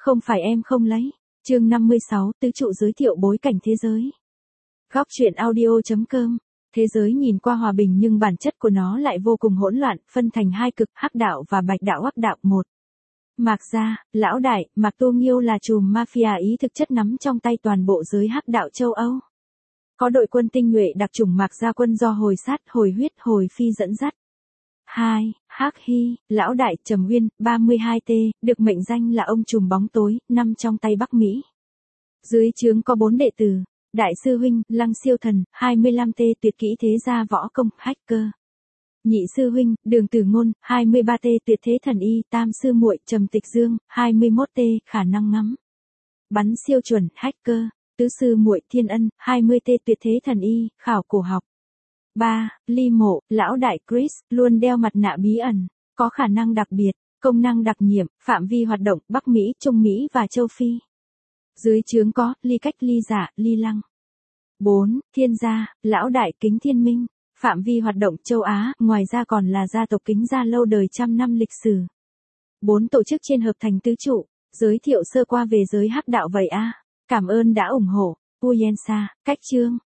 Không phải em không lấy. Chương 56, tứ trụ giới thiệu bối cảnh thế giới. Góc truyện audio.com. Thế giới nhìn qua hòa bình nhưng bản chất của nó lại vô cùng hỗn loạn, phân thành hai cực, hắc đạo và bạch đạo. Hắc đạo 1. Mạc Gia, lão đại, Mạc Tô Nghiêu là trùm mafia ý thực chất nắm trong tay toàn bộ giới hắc đạo châu Âu. Có đội quân tinh nhuệ đặc chủng Mạc Gia quân do Hồi Sát, Hồi Huyết, Hồi Phi dẫn dắt. 2. Hắc Hy, lão đại Trầm Uyên, 32T, được mệnh danh là ông trùm bóng tối, nằm trong tay Bắc Mỹ. Dưới trướng có 4 đệ tử: Đại sư huynh, Lăng Siêu Thần, 25T, tuyệt kỹ thế gia võ công, hacker. Nhị sư huynh, Đường Tử Ngôn, 23T, tuyệt thế thần y. Tam sư muội, Trầm Tịch Dương, 21T, khả năng ngắm bắn siêu chuẩn, hacker. Tứ sư muội, Thiên Ân, 20T, tuyệt thế thần y, khảo cổ học. 3. Ly Mộ, lão đại Chris, luôn đeo mặt nạ bí ẩn, có khả năng đặc biệt, công năng đặc nhiệm, phạm vi hoạt động Bắc Mỹ, Trung Mỹ và châu Phi. Dưới trướng có Ly Cách, Ly Giả, Ly Lăng. 4. Thiên Gia, lão đại Kính Thiên Minh, phạm vi hoạt động châu Á, ngoài ra còn là gia tộc Kính Gia lâu đời trăm năm lịch sử. 4 tổ chức trên hợp thành tứ trụ. Giới thiệu sơ qua về giới hắc đạo vậy a. Cảm ơn đã ủng hộ. Uyensa, cách chương.